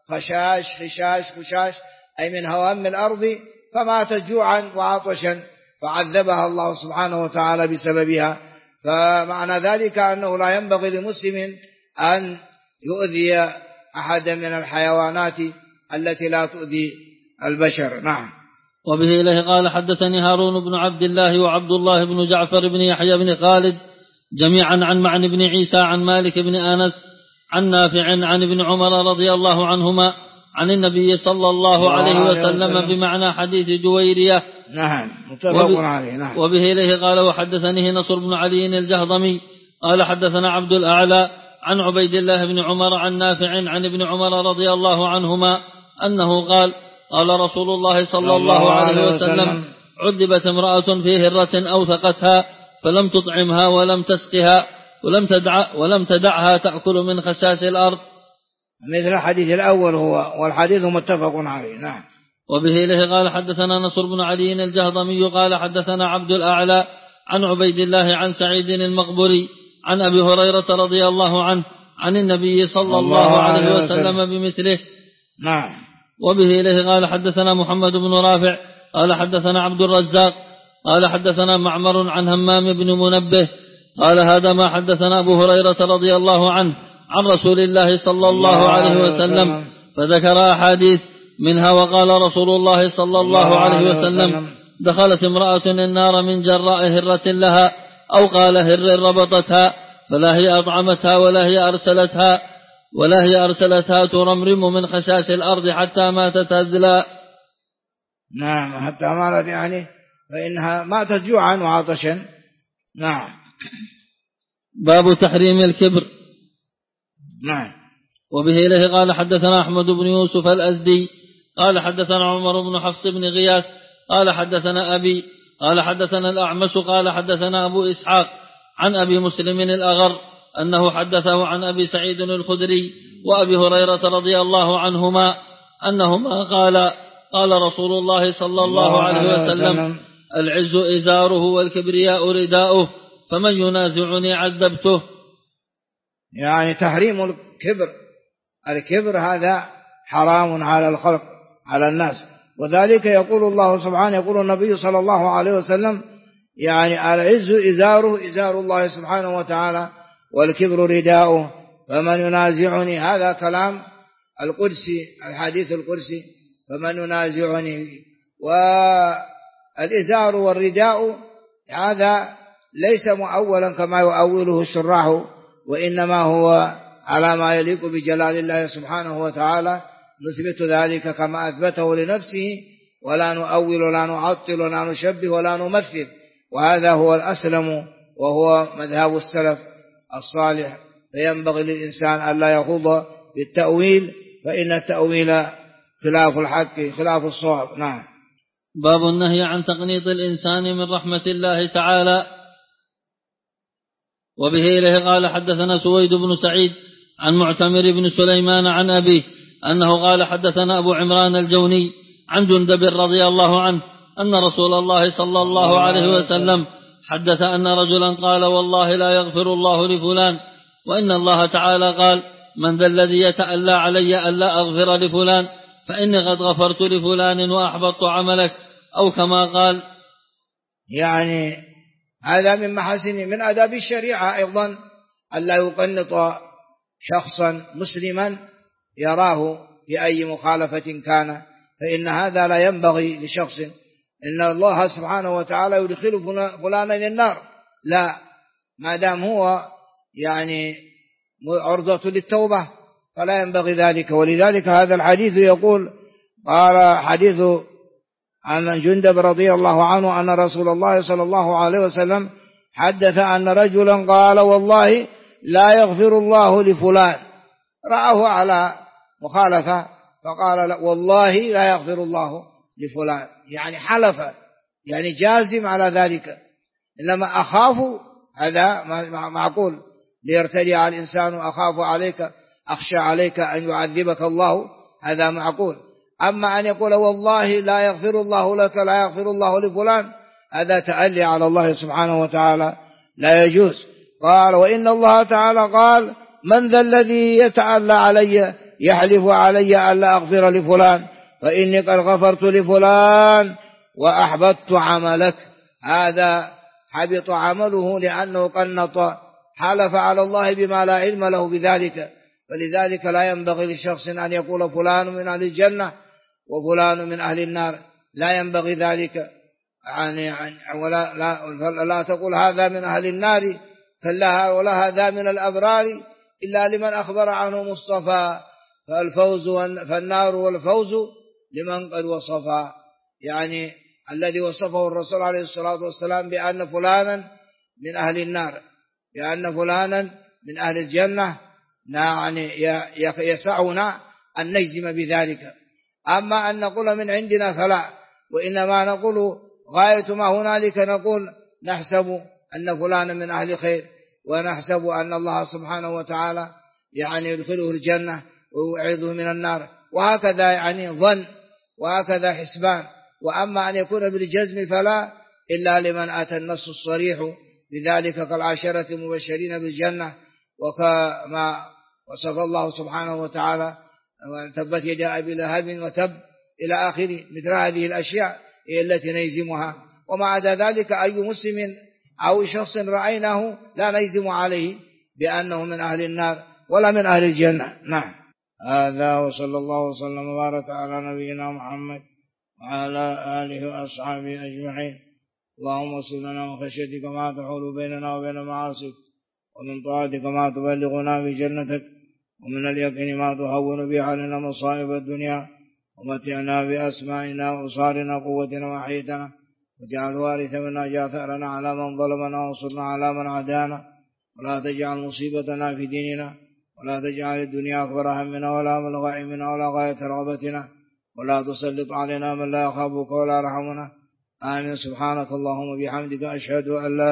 خشاش أي من هوام الأرض، فماتت جوعا وعطشا فعذبها الله سبحانه وتعالى بسببها. فمعنى ذلك أنه لا ينبغي لمسلم أن يؤذي أحد من الحيوانات التي لا تؤذي البشر. نعم. وبه إليه قال حدثني هارون بن عبد الله وعبد الله بن جعفر بن يحيى بن خالد جميعا عن معن بن عيسى عن مالك بن أنس عن نافع عن ابن عمر رضي الله عنهما عن النبي صلى الله عليه وسلم بمعنى حديث جويرية. نعم متفق عليه. نعم. وبه إليه قال وحدثنيه نصر بن علي الجهضمي قال حدثنا عبد الأعلى عن عبيد الله بن عمر عن نافع عن ابن عمر رضي الله عنهما أنه قال قال رسول الله صلى الله عليه وسلم عذبت امرأة في هرة أوثقتها فلم تطعمها ولم تسقها ولم تدعها تأكل من خشاش الأرض، مثل الحديث الأول هو، والحديث متفق عليه. نعم. وبه إليه قال حدثنا نصر بن علي الجهضمي قال حدثنا عبد الأعلى عن عبيد الله عن سعيد المقبري عن أبي هريرة رضي الله عنه عن النبي صلى الله عليه وسلم بمثله. نعم. وبه إليه قال حدثنا محمد بن رافع قال حدثنا عبد الرزاق قال حدثنا معمر عن همام بن منبه قال هذا ما حدثنا أبو هريرة رضي الله عنه عن رسول الله صلى الله عليه وسلم، فذكر أحاديث منها وقال رسول الله صلى الله عليه وسلم دخلت امرأة النار من جراء هرة لها أو قال هر ربطتها فلا هي أطعمتها ولا هي أرسلتها ترمرم من خشاش الأرض حتى ماتت هزلا. نعم حتى ماتت، يعني فإنها ماتت جوعا وعطشا. نعم. باب تحريم الكبر. نعم. وبه إليه قال حدثنا أحمد بن يوسف الأزدي قال حدثنا عمر بن حفص بن غياث قال حدثنا أبي قال حدثنا الأعمش قال حدثنا أبو إسحاق عن أبي مسلم الأغر أنه حدثه عن أبي سعيد الخدري وأبي هريرة رضي الله عنهما أنهما قال رسول الله صلى الله عليه وسلم العز إزاره والكبرياء رداؤه فمن ينازعني عذبته. يعني تحريم الكبر هذا حرام على الخلق على الناس، وذلك يقول الله سبحانه، يقول النبي صلى الله عليه وسلم يعني العز إزار الله سبحانه وتعالى والكبر رداؤه، فمن ينازعني، هذا كلام القدسي، الحديث القدسي، فمن ينازعني. والإزار والرداء هذا ليس مؤولا كما يؤوله الشراح، وإنما هو على ما يليق بجلال الله سبحانه وتعالى، نثبت ذلك كما أثبته لنفسه، ولا نؤول ولا نعطل ولا نشبه ولا نمثل، وهذا هو الأسلم وهو مذهب السلف الصالح. فينبغي للإنسان ألا يخوض بالتأويل، فإن التأويل خلاف الحق خلاف الصواب. نعم. باب النهي عن تقنيط الإنسان من رحمة الله تعالى. وبه إليه قال حدثنا سويد بن سعيد عن معتمر بن سليمان عن أبيه أنه قال حدثنا أبو عمران الجوني عن جندب رضي الله عنه أن رسول الله صلى الله عليه وسلم حدث أن رجلا قال والله لا يغفر الله لفلان، وإن الله تعالى قال من ذا الذي يتألى علي ألا أغفر لفلان فإني قد غفرت لفلان وأحبطت عملك، أو كما قال. يعني هذا من محاسن من آداب الشريعة أيضا ألا يقنط شخصا مسلما يراه في أي مخالفة كان، فإن هذا لا ينبغي لشخص. إن الله سبحانه وتعالى يدخل فلانا النار، لا، ما دام هو يعني عرضة للتوبة فلا ينبغي ذلك. ولذلك هذا الحديث يقول، قال حديث عن جندب رضي الله عنه أن رسول الله صلى الله عليه وسلم حدث أن رجلا قال والله لا يغفر الله لفلان، رآه على مخالفة فقال والله لا يغفر الله لفلان، يعني حلف، يعني جازم على ذلك. إنما أخاف، هذا معقول، ليرتدع الإنسان أخاف عليك، أخشى عليك أن يعذبك الله، هذا معقول. أما أن يقول والله لا يغفر الله لك لا يغفر الله لفلان، هذا تألي على الله سبحانه وتعالى، لا يجوز. قال وإن الله تعالى قال من ذا الذي يتألى علي يحلف علي ألا أغفر لفلان فإني قد غفرت لفلان وأحبطت عملك. هذا حبط عمله لأنه قنط، حلف على الله بما لا علم له بذلك. فلذلك لا ينبغي لشخص أن يقول فلان من أهل الجنة وفلان من أهل النار، لا ينبغي ذلك. لا تقول هذا من أهل النار كلا ولا هذا من الأبرار إلا لمن أخبر عنه مصطفى، فالنار والفوز لمن قد وصفا، يعني الذي وصفه الرسول عليه الصلاة والسلام بأن فلانا من أهل النار، بأن فلانا من أهل الجنة، يعني يسعنا أن نجزم بذلك. أما أن نقول من عندنا فلا، وإنما نقول غاية ما هنالك نقول نحسب أن فلانا من أهل خير، ونحسب أن الله سبحانه وتعالى يعني يدخله الجنة ويعيذه من النار، وهكذا يعني ظن وهكذا حسبان. وأما أن يكون بالجزم فلا، إلا لمن أتى النص الصريح بذلك كالعشرة المبشرين بالجنة، وكما وصف الله سبحانه وتعالى تبت يد أبي لهب وتب إلى آخره. مثل هذه الأشياء هي التي نجزمها، وما عدا ذلك أي مسلم أو شخص رأيناه لا نجزم عليه بأنه من أهل النار ولا من أهل الجنة. نعم. هذا وصلى الله وسلم وبارك على نبينا محمد وعلى آله وأصحابه أجمعين. اللهم اغفر لنا من خشيتك ما تحول بيننا وبين معاصيك، ومن طاعتك ما تبلغنا بجنتك، ومن اليقين ما تهون به علينا مصائب الدنيا، ومتعنا بأسماعنا وأبصارنا قوتنا وحيتنا، واجعل وارث منا اجعل ثأرنا على من ظلمنا وانصرنا على من عادانا، ولا تجعل مصيبتنا في ديننا، ولا تجعل الدنيا أكبر همنا ولا مبلغ علمنا ولا غاية رغبتنا، ولا تسلط علينا من لا يخافك ولا يرحمنا. آمين. سبحانك اللهم وبحمدك أشهد أن لا